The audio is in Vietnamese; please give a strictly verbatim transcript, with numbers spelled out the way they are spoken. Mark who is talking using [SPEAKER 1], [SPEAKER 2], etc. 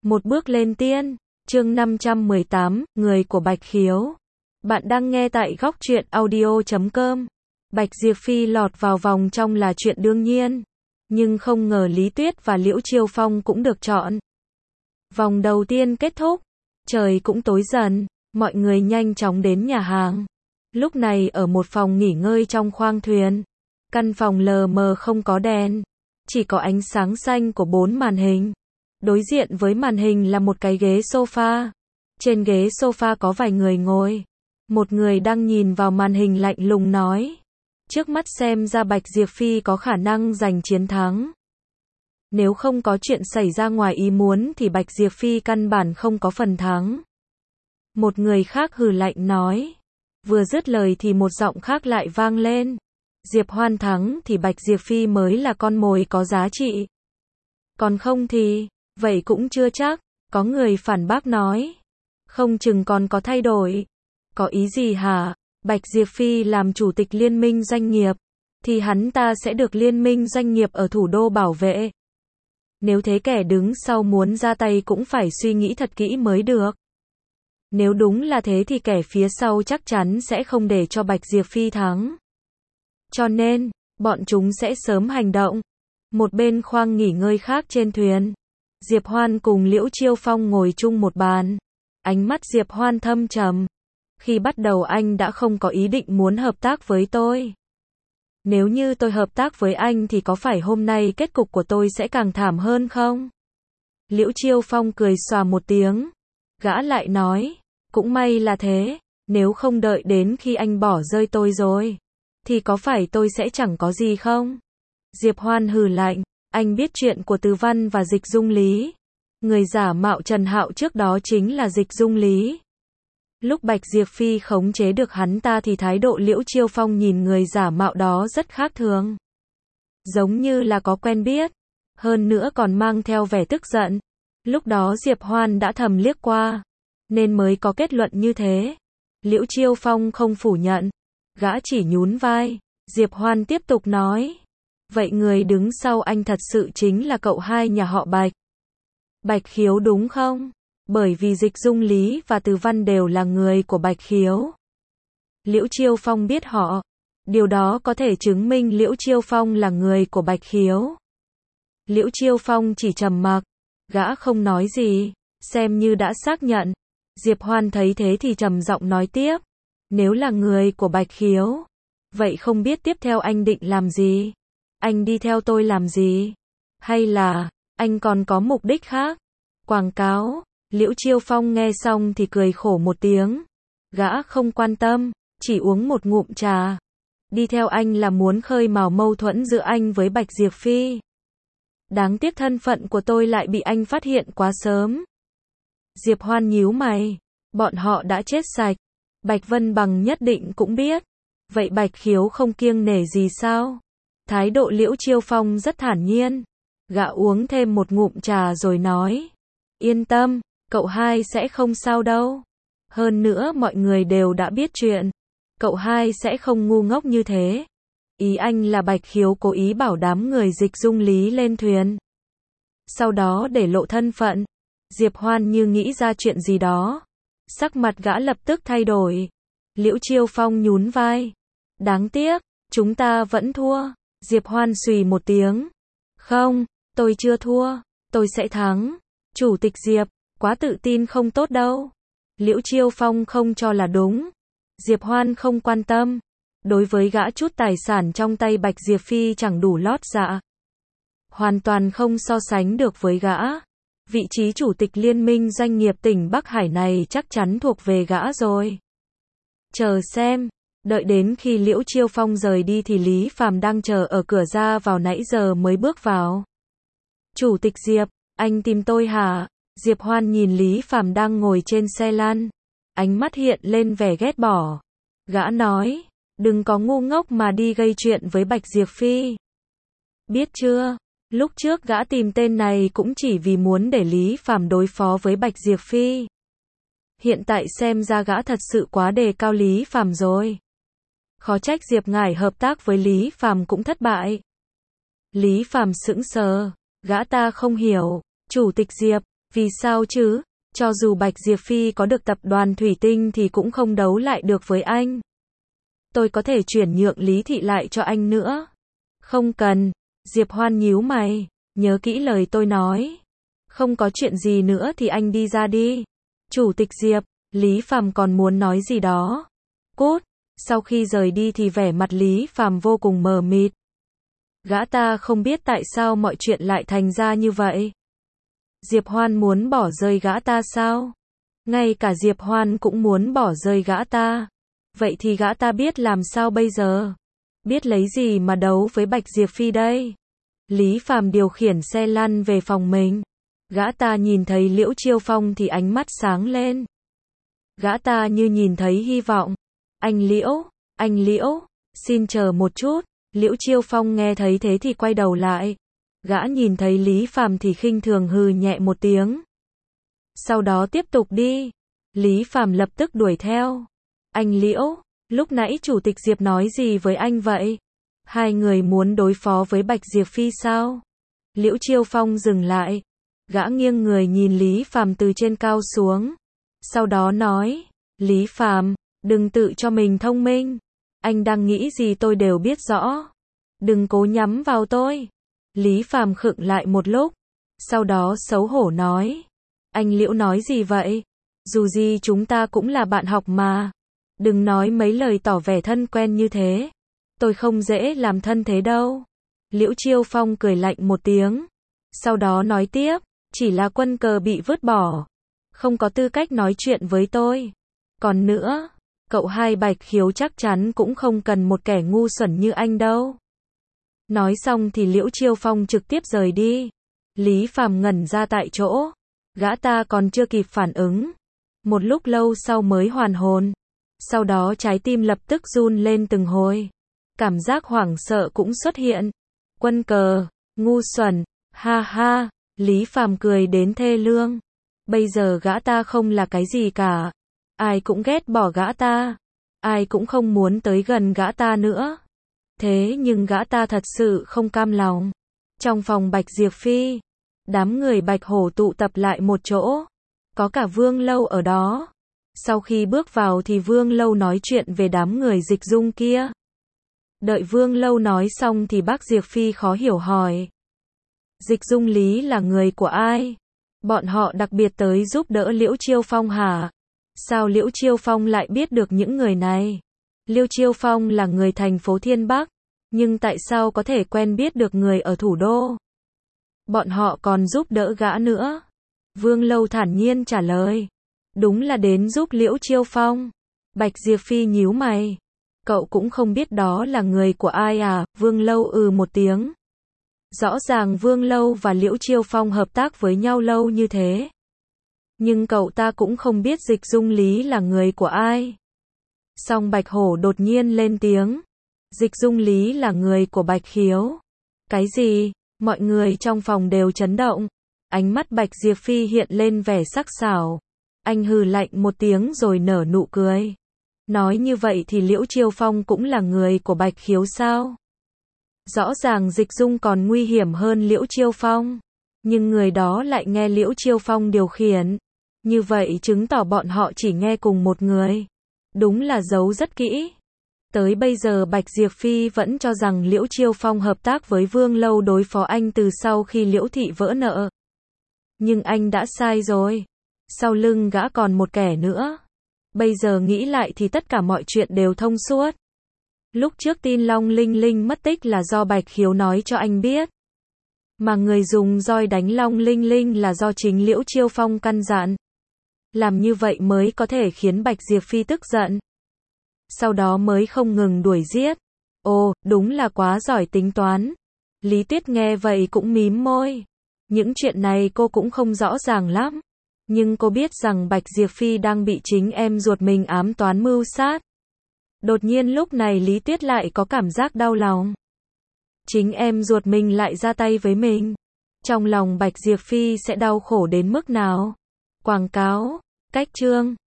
[SPEAKER 1] Một bước lên tiên, chương năm trăm mười tám, người của Bạch Khiếu. Bạn đang nghe tại góc truyện audio chấm com. Bạch Diệp Phi lọt vào vòng trong là chuyện đương nhiên, nhưng không ngờ Lý Tuyết và Liễu Chiêu Phong cũng được chọn. Vòng đầu tiên kết thúc, trời cũng tối dần, mọi người nhanh chóng đến nhà hàng. Lúc này ở một phòng nghỉ ngơi trong khoang thuyền, căn phòng lờ mờ không có đèn, chỉ có ánh sáng xanh của bốn màn hình. Đối diện với màn hình là một cái ghế sofa. Trên ghế sofa có vài người ngồi. Một người đang nhìn vào màn hình lạnh lùng nói. Trước mắt xem ra Bạch Diệp Phi có khả năng giành chiến thắng. Nếu không có chuyện xảy ra ngoài ý muốn thì Bạch Diệp Phi căn bản không có phần thắng. Một người khác hừ lạnh nói. Vừa dứt lời thì một giọng khác lại vang lên. Diệp Hoan thắng thì Bạch Diệp Phi mới là con mồi có giá trị. Còn không thì, vậy cũng chưa chắc, có người phản bác nói. Không chừng còn có thay đổi. Có ý gì hả? Bạch Diệp Phi làm chủ tịch liên minh doanh nghiệp, thì hắn ta sẽ được liên minh doanh nghiệp ở thủ đô bảo vệ. Nếu thế kẻ đứng sau muốn ra tay cũng phải suy nghĩ thật kỹ mới được. Nếu đúng là thế thì kẻ phía sau chắc chắn sẽ không để cho Bạch Diệp Phi thắng. Cho nên, bọn chúng sẽ sớm hành động. Một bên khoang nghỉ ngơi khác trên thuyền, Diệp Hoan cùng Liễu Chiêu Phong ngồi chung một bàn. Ánh mắt Diệp Hoan thâm trầm. Khi bắt đầu anh đã không có ý định muốn hợp tác với tôi. Nếu như tôi hợp tác với anh thì có phải hôm nay kết cục của tôi sẽ càng thảm hơn không? Liễu Chiêu Phong cười xòa một tiếng. Gã lại nói, cũng may là thế, nếu không đợi đến khi anh bỏ rơi tôi rồi, thì có phải tôi sẽ chẳng có gì không? Diệp Hoan hừ lạnh, anh biết chuyện của Từ Văn và Dịch Dung Lý. Người giả mạo Trần Hạo trước đó chính là Dịch Dung Lý. Lúc Bạch Diệp Phi khống chế được hắn ta thì thái độ Liễu Chiêu Phong nhìn người giả mạo đó rất khác thường. Giống như là có quen biết, hơn nữa còn mang theo vẻ tức giận. Lúc đó Diệp Hoan đã thầm liếc qua, nên mới có kết luận như thế. Liễu Chiêu Phong không phủ nhận, gã chỉ nhún vai. Diệp Hoan tiếp tục nói, vậy người đứng sau anh thật sự chính là cậu hai nhà họ Bạch. Bạch Khiếu đúng không? Bởi vì Dịch Dung Lý và Từ Văn đều là người của Bạch Khiếu. Liễu Chiêu Phong biết họ. Điều đó có thể chứng minh Liễu Chiêu Phong là người của Bạch Khiếu. Liễu Chiêu Phong chỉ trầm mặc. Gã không nói gì, xem như đã xác nhận. Diệp Hoan thấy thế thì trầm giọng nói tiếp. Nếu là người của Bạch Khiếu, vậy không biết tiếp theo anh định làm gì? Anh đi theo tôi làm gì? Hay là, anh còn có mục đích khác? Quảng cáo. Liễu Chiêu Phong nghe xong thì cười khổ một tiếng. Gã không quan tâm, chỉ uống một ngụm trà. Đi theo anh là muốn khơi mào mâu thuẫn giữa anh với Bạch Diệp Phi. Đáng tiếc thân phận của tôi lại bị anh phát hiện quá sớm. Diệp Hoan nhíu mày. Bọn họ đã chết sạch. Bạch Vân Bằng nhất định cũng biết. Vậy Bạch Khiếu không kiêng nể gì sao? Thái độ Liễu Chiêu Phong rất thản nhiên. Gã uống thêm một ngụm trà rồi nói. Yên tâm, cậu hai sẽ không sao đâu. Hơn nữa mọi người đều đã biết chuyện. Cậu hai sẽ không ngu ngốc như thế. Ý anh là Bạch Khiếu cố ý bảo đám người Dịch Dung Lý lên thuyền. Sau đó để lộ thân phận. Diệp Hoan như nghĩ ra chuyện gì đó. Sắc mặt gã lập tức thay đổi. Liễu Chiêu Phong nhún vai. Đáng tiếc, chúng ta vẫn thua. Diệp Hoan xùy một tiếng. Không, tôi chưa thua. Tôi sẽ thắng. Chủ tịch Diệp, quá tự tin không tốt đâu. Liễu Chiêu Phong không cho là đúng. Diệp Hoan không quan tâm. Đối với gã chút tài sản trong tay Bạch Diệp Phi chẳng đủ lót dạ. Hoàn toàn không so sánh được với gã. Vị trí chủ tịch liên minh doanh nghiệp tỉnh Bắc Hải này chắc chắn thuộc về gã rồi. Chờ xem. Đợi đến khi Liễu Chiêu Phong rời đi thì Lý Phàm đang chờ ở cửa ra vào nãy giờ mới bước vào. Chủ tịch Diệp, anh tìm tôi hả? Diệp Hoan nhìn Lý Phàm đang ngồi trên xe lăn. Ánh mắt hiện lên vẻ ghét bỏ. Gã nói, đừng có ngu ngốc mà đi gây chuyện với Bạch Diệp Phi. Biết chưa? Lúc trước gã tìm tên này cũng chỉ vì muốn để Lý Phàm đối phó với Bạch Diệp Phi. Hiện tại xem ra gã thật sự quá đề cao Lý Phàm rồi. Khó trách Diệp ngải hợp tác với Lý Phàm cũng thất bại. Lý Phàm sững sờ, gã ta không hiểu. Chủ tịch Diệp, Vì sao chứ? Cho dù Bạch Diệp Phi có được tập đoàn Thủy Tinh thì cũng không đấu lại được với anh. Tôi có thể chuyển nhượng Lý Thị lại cho anh nữa. Không cần. Diệp Hoan nhíu mày. Nhớ kỹ lời tôi nói. Không có chuyện gì nữa thì anh đi ra đi. Chủ tịch Diệp, Lý Phàm còn muốn nói gì đó. Cút. Sau khi rời đi thì vẻ mặt Lý Phàm vô cùng mờ mịt. Gã ta không biết tại sao mọi chuyện lại thành ra như vậy. Diệp Hoan muốn bỏ rơi gã ta sao? Ngay cả Diệp Hoan cũng muốn bỏ rơi gã ta. Vậy thì gã ta biết làm sao bây giờ? Biết lấy gì mà đấu với Bạch Diệp Phi đây? Lý Phàm điều khiển xe lăn về phòng mình. Gã ta nhìn thấy Liễu Chiêu Phong thì ánh mắt sáng lên. Gã ta như nhìn thấy hy vọng. Anh Liễu, anh Liễu, xin chờ một chút. Liễu Chiêu Phong nghe thấy thế thì quay đầu lại. Gã nhìn thấy Lý Phàm thì khinh thường hừ nhẹ một tiếng. Sau đó tiếp tục đi. Lý Phàm lập tức đuổi theo. Anh Liễu, lúc nãy Chủ tịch Diệp nói gì với anh vậy? Hai người muốn đối phó với Bạch Diệp Phi sao? Liễu Chiêu Phong dừng lại. Gã nghiêng người nhìn Lý Phàm từ trên cao xuống. Sau đó nói, Lý Phàm, đừng tự cho mình thông minh. Anh đang nghĩ gì tôi đều biết rõ. Đừng cố nhắm vào tôi. Lý Phàm khựng lại một lúc. Sau đó xấu hổ nói. Anh Liễu nói gì vậy? Dù gì chúng ta cũng là bạn học mà. Đừng nói mấy lời tỏ vẻ thân quen như thế. Tôi không dễ làm thân thế đâu. Liễu Chiêu Phong cười lạnh một tiếng. Sau đó nói tiếp. Chỉ là quân cờ bị vứt bỏ. Không có tư cách nói chuyện với tôi. Còn nữa, cậu hai Bạch Khiếu chắc chắn cũng không cần một kẻ ngu xuẩn như anh đâu. Nói xong thì Liễu Chiêu Phong trực tiếp rời đi. Lý Phàm ngẩn ra tại chỗ. Gã ta còn chưa kịp phản ứng. Một lúc lâu sau mới hoàn hồn. Sau đó trái tim lập tức run lên từng hồi. Cảm giác hoảng sợ cũng xuất hiện. Quân cờ, ngu xuẩn, ha ha, Lý Phàm cười đến thê lương. Bây giờ gã ta không là cái gì cả. Ai cũng ghét bỏ gã ta. Ai cũng không muốn tới gần gã ta nữa. Thế nhưng gã ta thật sự không cam lòng. Trong phòng Bạch Diệp Phi, đám người Bạch Hổ tụ tập lại một chỗ. Có cả Vương Lâu ở đó. Sau khi bước vào thì Vương Lâu nói chuyện về đám người Dịch Dung kia. Đợi Vương Lâu nói xong thì bác Diệp Phi khó hiểu hỏi. Dịch Dung Lý là người của ai? Bọn họ đặc biệt tới giúp đỡ Liễu Chiêu Phong hả? Sao Liễu Chiêu Phong lại biết được những người này? Liễu Chiêu Phong là người thành phố Thiên Bắc, nhưng tại sao có thể quen biết được người ở thủ đô? Bọn họ còn giúp đỡ gã nữa. Vương Lâu thản nhiên trả lời. Đúng là đến giúp Liễu Chiêu Phong. Bạch Diệp Phi nhíu mày. Cậu cũng không biết đó là người của ai à? Vương Lâu ừ một tiếng. Rõ ràng Vương Lâu và Liễu Chiêu Phong hợp tác với nhau lâu như thế. Nhưng cậu ta cũng không biết Dịch Dung Lý là người của ai. Song Bạch Hổ đột nhiên lên tiếng. Dịch Dung Lý là người của Bạch Khiếu. Cái gì? Mọi người trong phòng đều chấn động. Ánh mắt Bạch Diệp Phi hiện lên vẻ sắc sảo. Anh hừ lạnh một tiếng rồi nở nụ cười. Nói như vậy thì Liễu Chiêu Phong cũng là người của Bạch Khiếu sao? Rõ ràng Dịch Dung còn nguy hiểm hơn Liễu Chiêu Phong. Nhưng người đó lại nghe Liễu Chiêu Phong điều khiển. Như vậy chứng tỏ bọn họ chỉ nghe cùng một người. Đúng là giấu rất kỹ. Tới bây giờ Bạch Diệp Phi vẫn cho rằng Liễu Chiêu Phong hợp tác với Vương Lâu đối phó anh từ sau khi Liễu Thị vỡ nợ. Nhưng anh đã sai rồi. Sau lưng gã còn một kẻ nữa. Bây giờ nghĩ lại thì tất cả mọi chuyện đều thông suốt. Lúc trước tin Long Linh Linh mất tích là do Bạch Khiếu nói cho anh biết. Mà người dùng roi đánh Long Linh Linh là do chính Liễu Chiêu Phong căn dặn. Làm như vậy mới có thể khiến Bạch Diệp Phi tức giận. Sau đó mới không ngừng đuổi giết. Ồ, đúng là quá giỏi tính toán. Lý Tuyết nghe vậy cũng mím môi. Những chuyện này cô cũng không rõ ràng lắm. Nhưng cô biết rằng Bạch Diệp Phi đang bị chính em ruột mình ám toán mưu sát. Đột nhiên lúc này Lý Tuyết lại có cảm giác đau lòng. Chính em ruột mình lại ra tay với mình. Trong lòng Bạch Diệp Phi sẽ đau khổ đến mức nào? Quảng cáo, cách chương.